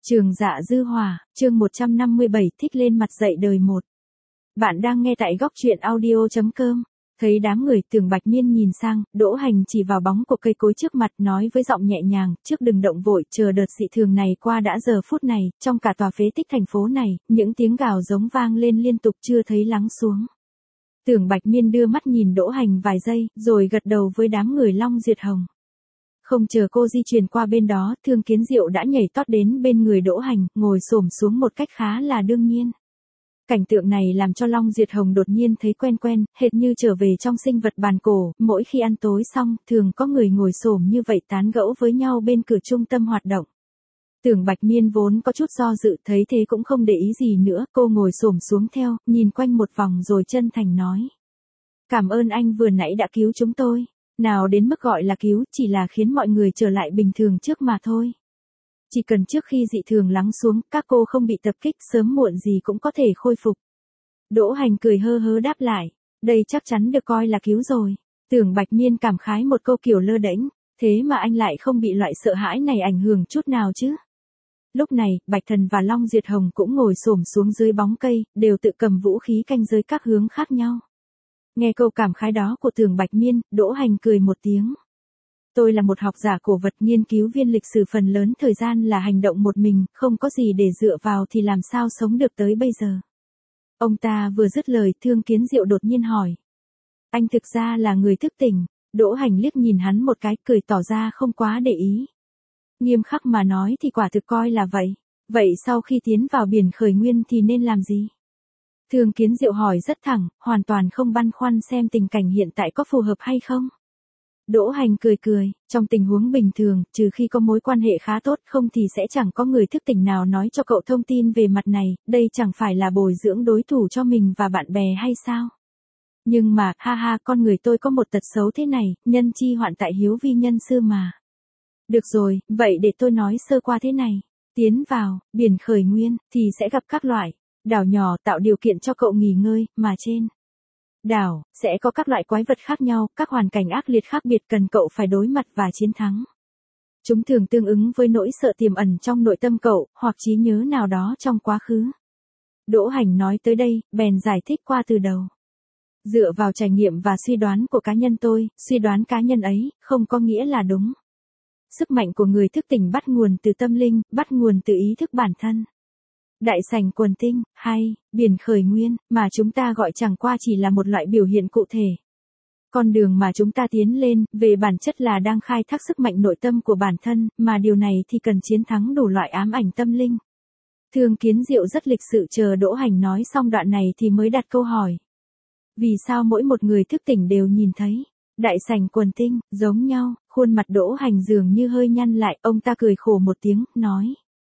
Trường Dạ Dư Hỏa, chương 157 thích lên mặt dậy đời 1. Bạn đang nghe tại góc truyện audio.com. Thấy đám người, Tưởng Bạch Miên nhìn sang, Đỗ Hành chỉ vào bóng của cây cối trước mặt nói với giọng nhẹ nhàng, trước đừng động vội, chờ đợt dị thường này qua đã. Giờ phút này, trong cả tòa phế tích thành phố này, những tiếng gào giống vang lên liên tục chưa thấy lắng xuống. Tưởng Bạch Miên đưa mắt nhìn Đỗ Hành vài giây, rồi gật đầu với đám người Long Diệt Hồng. Không chờ cô di chuyển qua bên đó, Thương Kiến Diệu đã nhảy tót đến bên người Đỗ Hành, ngồi xổm xuống một cách khá là đương nhiên. Cảnh tượng này làm cho Long Diệt Hồng đột nhiên thấy quen quen, hệt như trở về trong sinh vật bàn cổ, mỗi khi ăn tối xong, thường có người ngồi xổm như vậy tán gẫu với nhau bên cửa trung tâm hoạt động. Tưởng Bạch Miên vốn có chút do dự, thấy thế cũng không để ý gì nữa, cô ngồi xổm xuống theo, nhìn quanh một vòng rồi chân thành nói. Cảm ơn anh vừa nãy đã cứu chúng tôi. Nào đến mức gọi là cứu, chỉ là khiến mọi người trở lại bình thường trước mà thôi. Chỉ cần trước khi dị thường lắng xuống, các cô không bị tập kích, sớm muộn gì cũng có thể khôi phục. Đỗ Hành cười hơ hớ đáp lại, đây chắc chắn được coi là cứu rồi. Tưởng Bạch Miên cảm khái một câu kiểu lơ đễnh, thế mà anh lại không bị loại sợ hãi này ảnh hưởng chút nào chứ. Lúc này, Bạch Thần và Long Diệt Hồng cũng ngồi xổm xuống dưới bóng cây, đều tự cầm vũ khí canh giới các hướng khác nhau. Nghe câu cảm khái đó của Tưởng Bạch Miên, Đỗ Hành cười một tiếng. Tôi là một học giả cổ vật, nghiên cứu viên lịch sử, phần lớn thời gian là hành động một mình, không có gì để dựa vào thì làm sao sống được tới bây giờ. Ông ta vừa dứt lời, Thương Kiến Diệu đột nhiên hỏi. Anh thực ra là người thức tỉnh. Đỗ Hành liếc nhìn hắn một cái, cười tỏ ra không quá để ý. Nghiêm khắc mà nói thì quả thực coi là vậy. Vậy sau khi tiến vào biển khởi nguyên thì nên làm gì? Thương Kiến Diệu hỏi rất thẳng, hoàn toàn không băn khoăn xem tình cảnh hiện tại có phù hợp hay không. Đỗ Hành cười cười, trong tình huống bình thường, trừ khi có mối quan hệ khá tốt, không thì sẽ chẳng có người thức tỉnh nào nói cho cậu thông tin về mặt này, đây chẳng phải là bồi dưỡng đối thủ cho mình và bạn bè hay sao? Nhưng mà, ha ha, con người tôi có một tật xấu thế này, nhân chi hoạn tại hiếu vi nhân sư mà. Được rồi, vậy để tôi nói sơ qua thế này. Tiến vào biển khởi nguyên thì sẽ gặp các loại đảo nhỏ tạo điều kiện cho cậu nghỉ ngơi, mà trên đảo sẽ có các loại quái vật khác nhau, các hoàn cảnh ác liệt khác biệt cần cậu phải đối mặt và chiến thắng. Chúng thường tương ứng với nỗi sợ tiềm ẩn trong nội tâm cậu, hoặc trí nhớ nào đó trong quá khứ. Đỗ Hành nói tới đây, bèn giải thích qua từ đầu. Dựa vào trải nghiệm và suy đoán của cá nhân tôi, suy đoán cá nhân ấy, không có nghĩa là đúng. Sức mạnh của người thức tỉnh bắt nguồn từ tâm linh, bắt nguồn từ ý thức bản thân. Đại sảnh quần tinh, hay biển khởi nguyên, mà chúng ta gọi chẳng qua chỉ là một loại biểu hiện cụ thể. Con đường mà chúng ta tiến lên, về bản chất là đang khai thác sức mạnh nội tâm của bản thân, mà điều này thì cần chiến thắng đủ loại ám ảnh tâm linh. Thương Kiến Diệu rất lịch sự chờ Đỗ Hành nói xong đoạn này thì mới đặt câu hỏi. Vì sao mỗi một người thức tỉnh đều nhìn thấy đại sảnh quần tinh, giống nhau? Khuôn mặt Đỗ Hành dường như hơi nhăn lại, ông ta cười khổ một tiếng, nói.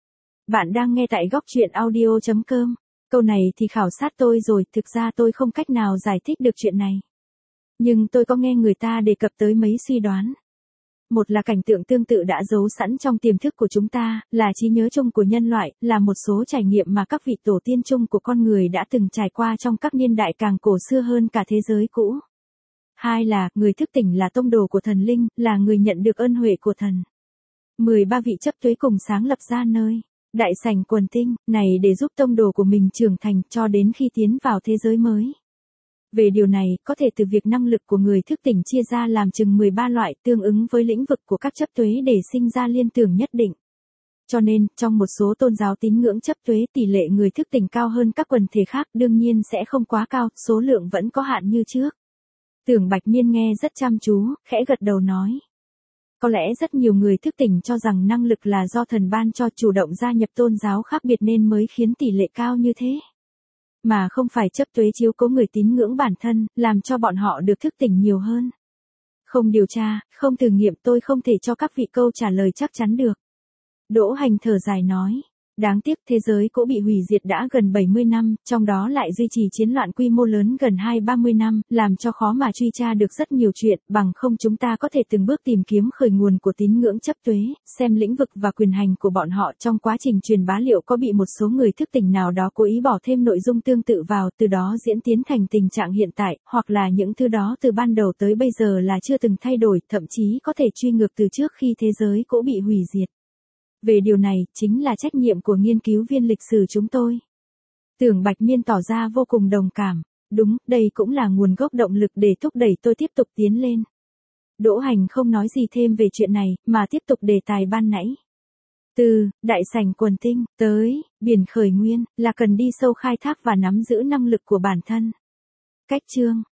Bạn đang nghe tại góc truyện audio.com. Câu này thì khảo sát tôi rồi, thực ra tôi không cách nào giải thích được chuyện này. Nhưng tôi có nghe người ta đề cập tới mấy suy đoán. Một là cảnh tượng tương tự đã giấu sẵn trong tiềm thức của chúng ta, là trí nhớ chung của nhân loại, là một số trải nghiệm mà các vị tổ tiên chung của con người đã từng trải qua trong các niên đại càng cổ xưa hơn cả thế giới cũ. Hai là, người thức tỉnh là tông đồ của thần linh, là người nhận được ân huệ của thần. 13 vị chấp tuế cùng sáng lập ra nơi đại sảnh quần tinh này để giúp tông đồ của mình trưởng thành cho đến khi tiến vào thế giới mới. Về điều này, có thể từ việc năng lực của người thức tỉnh chia ra làm chừng 13 loại tương ứng với lĩnh vực của các chấp tuế để sinh ra liên tưởng nhất định. Cho nên, trong một số tôn giáo tín ngưỡng chấp tuế tỷ lệ người thức tỉnh cao hơn các quần thể khác, đương nhiên sẽ không quá cao, số lượng vẫn có hạn như trước. Tưởng Bạch Miên nghe rất chăm chú, khẽ gật đầu nói. Có lẽ rất nhiều người thức tỉnh cho rằng năng lực là do thần ban cho, chủ động gia nhập tôn giáo khác biệt nên mới khiến tỷ lệ cao như thế. Mà không phải chấp tuế chiếu cố người tín ngưỡng bản thân, làm cho bọn họ được thức tỉnh nhiều hơn. Không điều tra, không thử nghiệm, tôi không thể cho các vị câu trả lời chắc chắn được. Đỗ Hành thở dài nói. Đáng tiếc thế giới cũ bị hủy diệt đã gần 70 năm, trong đó lại duy trì chiến loạn quy mô lớn gần 20-30 năm, làm cho khó mà truy tra được rất nhiều chuyện, bằng không chúng ta có thể từng bước tìm kiếm khởi nguồn của tín ngưỡng chấp tuế, xem lĩnh vực và quyền hành của bọn họ trong quá trình truyền bá liệu có bị một số người thức tỉnh nào đó cố ý bỏ thêm nội dung tương tự vào, từ đó diễn tiến thành tình trạng hiện tại, hoặc là những thứ đó từ ban đầu tới bây giờ là chưa từng thay đổi, thậm chí có thể truy ngược từ trước khi thế giới cũ bị hủy diệt. Về điều này, chính là trách nhiệm của nghiên cứu viên lịch sử chúng tôi. Tưởng Bạch Miên tỏ ra vô cùng đồng cảm. Đúng, đây cũng là nguồn gốc động lực để thúc đẩy tôi tiếp tục tiến lên. Đỗ Hành không nói gì thêm về chuyện này, mà tiếp tục đề tài ban nãy. Từ đại sảnh quần tinh tới biển khởi nguyên là cần đi sâu khai thác và nắm giữ năng lực của bản thân. Cách chương